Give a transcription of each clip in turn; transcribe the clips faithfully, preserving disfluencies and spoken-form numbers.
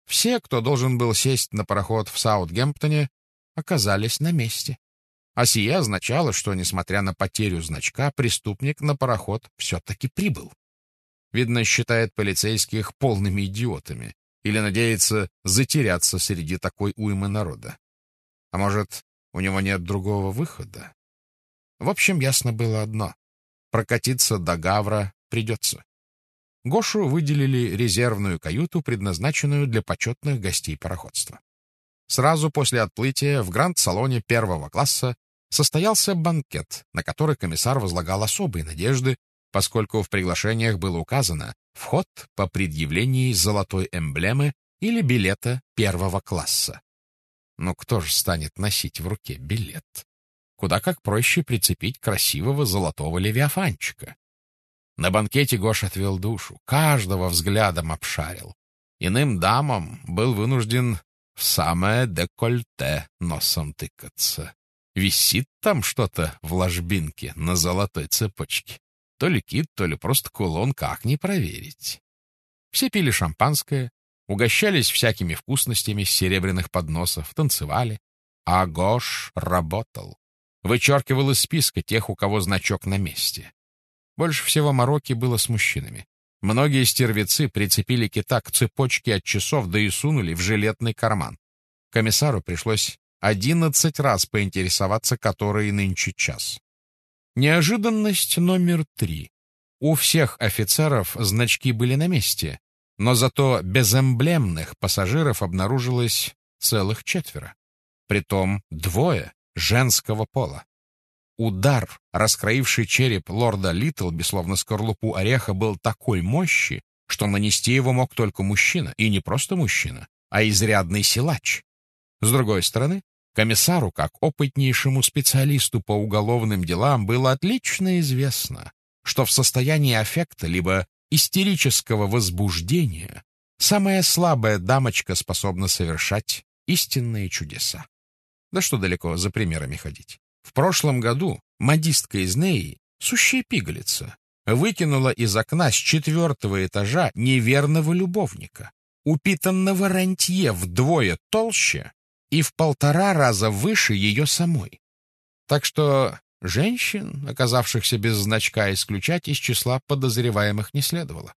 Все, кто должен был сесть на пароход в Саутгемптоне, оказались на месте. А сие означало, что, несмотря на потерю значка, преступник на пароход все-таки прибыл. Видно, считает полицейских полными идиотами или надеется затеряться среди такой уймы народа. А может, у него нет другого выхода? В общем, ясно было одно — прокатиться до Гавра придется. Гошу выделили резервную каюту, предназначенную для почетных гостей пароходства. Сразу после отплытия в гранд-салоне первого класса состоялся банкет, на который комиссар возлагал особые надежды, поскольку в приглашениях было указано вход по предъявлении золотой эмблемы или билета первого класса. Но кто же станет носить в руке билет? Куда как проще прицепить красивого золотого левиафанчика. На банкете Гош отвел душу, каждого взглядом обшарил. Иным дамам был вынужден в самое декольте носом тыкаться. Висит там что-то в ложбинке на золотой цепочке. То ли кит, то ли просто кулон, как не проверить. Все пили шампанское, угощались всякими вкусностями с серебряных подносов, танцевали. А Гош работал. Вычеркивал из списка тех, у кого значок на месте. Больше всего мороки было с мужчинами. Многие стервецы прицепили кита к цепочке от часов, да и сунули в жилетный карман. Комиссару пришлось одиннадцать раз поинтересоваться, который нынче час. Неожиданность номер три. У всех офицеров значки были на месте, но зато безэмблемных пассажиров обнаружилось целых четверо. Притом двое женского пола. Удар, раскроивший череп лорда Литлби, словно скорлупу ореха, был такой мощи, что нанести его мог только мужчина, и не просто мужчина, а изрядный силач. С другой стороны, комиссару, как опытнейшему специалисту по уголовным делам, было отлично известно, что в состоянии аффекта либо истерического возбуждения самая слабая дамочка способна совершать истинные чудеса. Да что далеко за примерами ходить. В прошлом году модистка из Неи, сущая пигалица, выкинула из окна с четвертого этажа неверного любовника, упитанного рантье вдвое толще и в полтора раза выше ее самой. Так что женщин, оказавшихся без значка, исключать из числа подозреваемых не следовало.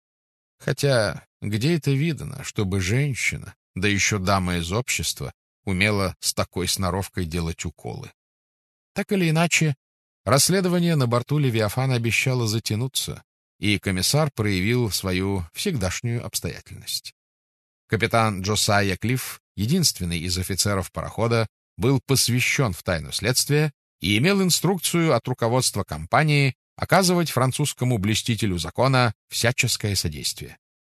Хотя где это видано, чтобы женщина, да еще дама из общества, умела с такой сноровкой делать уколы? Так или иначе, расследование на борту Левиафана обещало затянуться, и комиссар проявил свою всегдашнюю обстоятельность. Капитан Джосайя Клифф, единственный из офицеров парохода, был посвящен в тайну следствия и имел инструкцию от руководства компании оказывать французскому блюстителю закона всяческое содействие.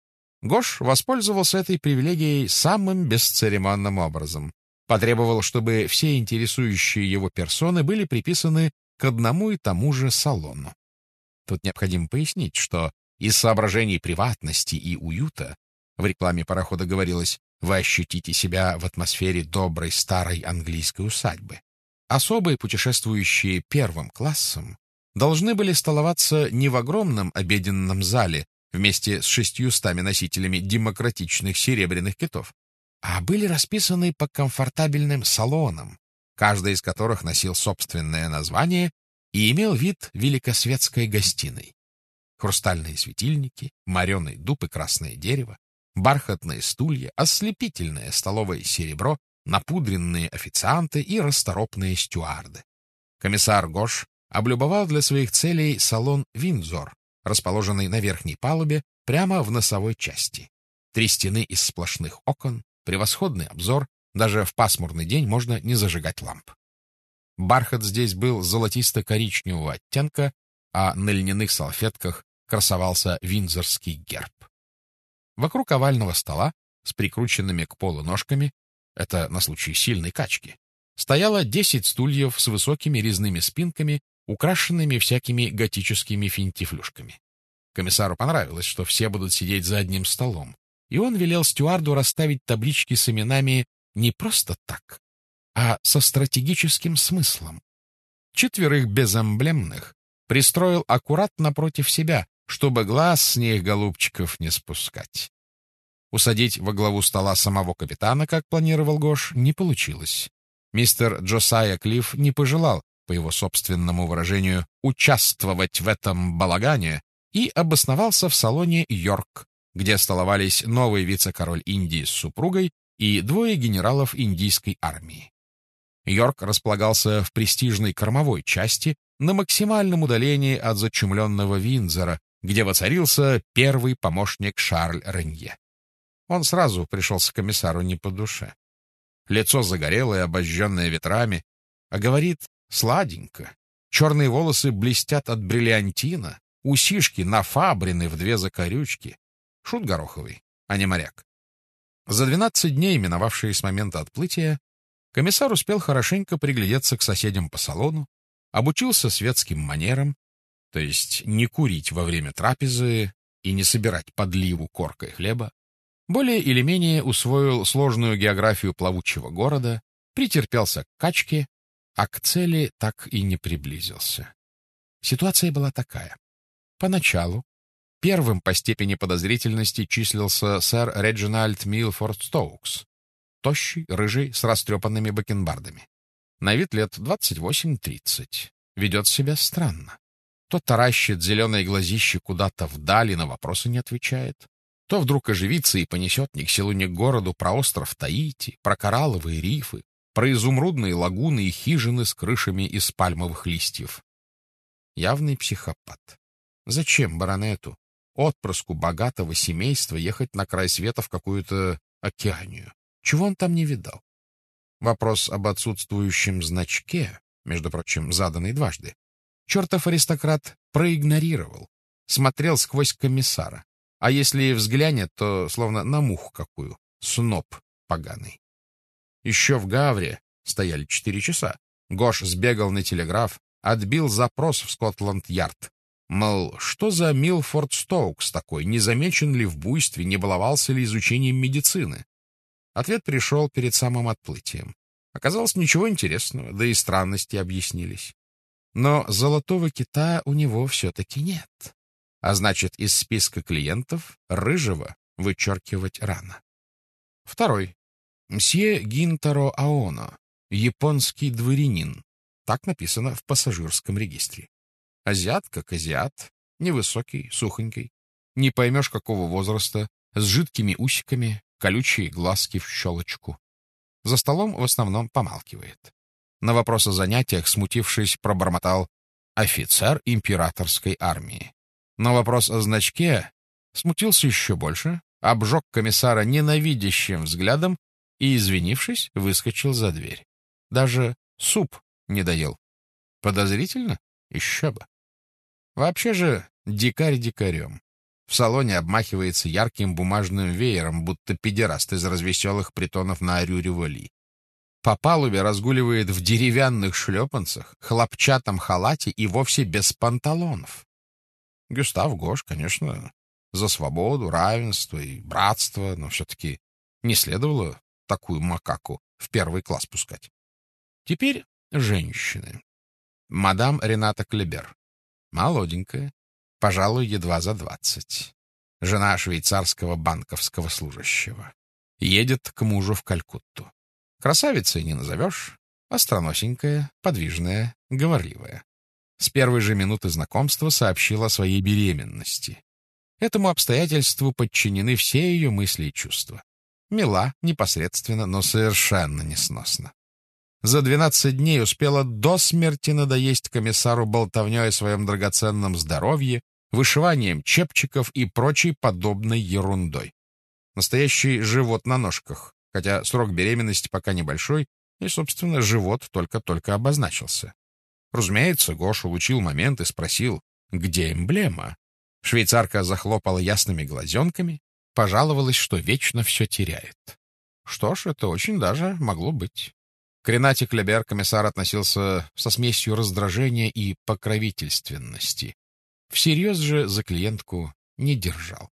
Гош воспользовался этой привилегией самым бесцеремонным образом. Потребовал, чтобы все интересующие его персоны были приписаны к одному и тому же салону. Тут необходимо пояснить, что из соображений приватности и уюта, в рекламе парохода говорилось, вы ощутите себя в атмосфере доброй старой английской усадьбы. Особые, путешествующие первым классом, должны были столоваться не в огромном обеденном зале вместе с шестьюстами носителями демократичных серебряных китов, а были расписаны по комфортабельным салонам, каждый из которых носил собственное название и имел вид великосветской гостиной. Хрустальные светильники, мореный дуб и красное дерево, бархатные стулья, ослепительное столовое серебро, напудренные официанты и расторопные стюарды. Комиссар Гош облюбовал для своих целей салон «Виндзор», расположенный на верхней палубе прямо в носовой части. Три стены из сплошных окон, превосходный обзор, даже в пасмурный день можно не зажигать ламп. Бархат здесь был золотисто-коричневого оттенка, а на льняных салфетках красовался виндзорский герб. Вокруг овального стола с прикрученными к полу ножками, это на случай сильной качки, стояло десять стульев с высокими резными спинками, украшенными всякими готическими финтифлюшками. Комиссару понравилось, что все будут сидеть за одним столом, и он велел стюарду расставить таблички с именами не просто так, а со стратегическим смыслом. Четверых безэмблемных пристроил аккуратно напротив себя, чтобы глаз с них, голубчиков, не спускать. Усадить во главу стола самого капитана, как планировал Гош, не получилось. Мистер Джосайя Клифф не пожелал, по его собственному выражению, участвовать в этом балагане и обосновался в салоне «Йорк», где столовались новый вице-король Индии с супругой и двое генералов индийской армии. Йорк располагался в престижной кормовой части на максимальном удалении от зачумленного Виндзора, где воцарился первый помощник Шарль Ренье. Он сразу пришелся комиссару не по душе. Лицо загорелое, обожженное ветрами, а говорит сладенько. Черные волосы блестят от бриллиантина, усишки нафабрены в две закорючки. Шут гороховый, а не моряк. За двенадцать дней, миновавшие с момента отплытия, комиссар успел хорошенько приглядеться к соседям по салону, обучился светским манерам, то есть не курить во время трапезы и не собирать подливу коркой хлеба, более или менее усвоил сложную географию плавучего города, претерпелся к качке, а к цели так и не приблизился. Ситуация была такая. Поначалу первым по степени подозрительности числился сэр Реджинальд Милфорд Стоукс, тощий, рыжий, с растрепанными бакенбардами. На вид лет двадцать восемь тридцать. Ведет себя странно. То таращит зеленые глазищи куда-то вдали, на вопросы не отвечает, то вдруг оживится и понесет ни к селу, ни к городу про остров Таити, про коралловые рифы, про изумрудные лагуны и хижины с крышами из пальмовых листьев. Явный психопат. Зачем баронету, отпрыску богатого семейства, ехать на край света в какую-то океанию? Чего он там не видал? Вопрос об отсутствующем значке, между прочим, заданный дважды, чертов аристократ проигнорировал, смотрел сквозь комиссара. А если и взглянет, то словно на муху какую, сноб поганый. Еще в Гавре стояли четыре часа. Гош сбегал на телеграф, отбил запрос в Скотланд-Ярд. Мол, что за Милфорд Стоукс такой, не замечен ли в буйстве, не баловался ли изучением медицины? Ответ пришел перед самым отплытием. Оказалось, ничего интересного, да и странности объяснились. Но золотого кита у него все-таки нет. А значит, из списка клиентов рыжего вычеркивать рано. Второй. Мсье Гинтаро Аоно, японский дворянин. Так написано в пассажирском регистре. Азиат как азиат, невысокий, сухонький. Не поймешь, какого возраста, с жидкими усиками, колючие глазки в щелочку. За столом в основном помалкивает. На вопрос о занятиях, смутившись, пробормотал «офицер императорской армии». На вопрос о значке смутился еще больше, обжег комиссара ненавидящим взглядом и, извинившись, выскочил за дверь. Даже суп не доел. Подозрительно? Еще бы. Вообще же дикарь дикарем. В салоне обмахивается ярким бумажным веером, будто педераст из развеселых притонов на Арю-Револи. По палубе разгуливает в деревянных шлепанцах, хлопчатом халате и вовсе без панталонов. Гюстав Гош, конечно, за свободу, равенство и братство, но все-таки не следовало такую макаку в первый класс пускать. Теперь женщины. Мадам Рената Клебер. Молоденькая, пожалуй, едва за двадцать. Жена швейцарского банковского служащего. Едет к мужу в Калькутту. Красавицей не назовешь, остроносенькая, подвижная, говорливая. С первой же минуты знакомства сообщила о своей беременности. Этому обстоятельству подчинены все ее мысли и чувства. Мила, непосредственно, но совершенно несносно. За двенадцать дней успела до смерти надоесть комиссару болтовней о своем драгоценном здоровье, вышиванием чепчиков и прочей подобной ерундой. Настоящий живот на ножках, хотя срок беременности пока небольшой, и, собственно, живот только-только обозначился. Разумеется, Гош улучил момент и спросил, где эмблема. Швейцарка захлопала ясными глазенками, пожаловалась, что вечно все теряет. Что ж, это очень даже могло быть. К Ренате Клебер комиссар относился со смесью раздражения и покровительственности. Всерьез же за клиентку не держал.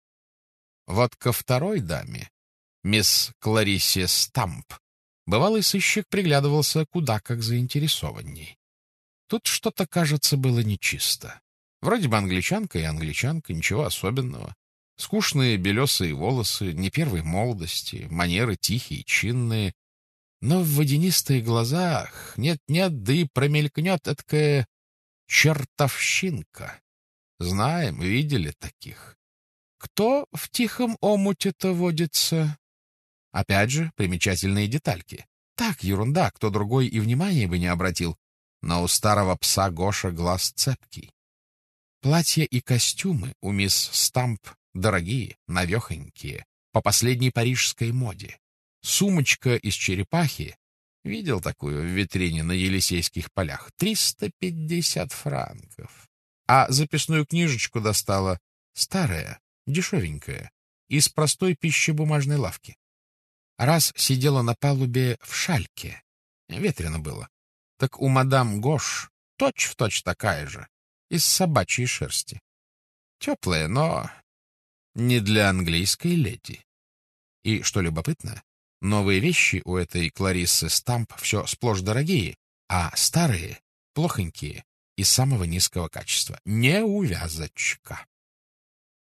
Вот ко второй даме, мисс Клариссе Стамп, бывалый сыщик приглядывался куда как заинтересованней. Тут что-то, кажется, было нечисто. Вроде бы англичанка и англичанка, ничего особенного. Скучные белесые волосы, не первой молодости, манеры тихие, чинные. Но в водянистых глазах нет-нет, да и промелькнет эткая чертовщинка. Знаем, видели таких. Кто в тихом омуте-то водится? Опять же, примечательные детальки. Так, ерунда, кто другой и внимания бы не обратил. Но у старого пса Гоша глаз цепкий. Платья и костюмы у мисс Стамп дорогие, навехонькие, по последней парижской моде. Сумочка из черепахи, видел такую в витрине на Елисейских полях, триста пятьдесят франков. А записную книжечку достала старая, дешевенькая, из простой пищебумажной лавки. Раз сидела на палубе в шальке, ветрено было, так у мадам Гош точь-в-точь такая же, из собачьей шерсти. Теплая, но не для английской леди. И, что любопытно, новые вещи у этой Клариссы Стамп все сплошь дорогие, а старые — плохонькие и самого низкого качества. Неувязочка.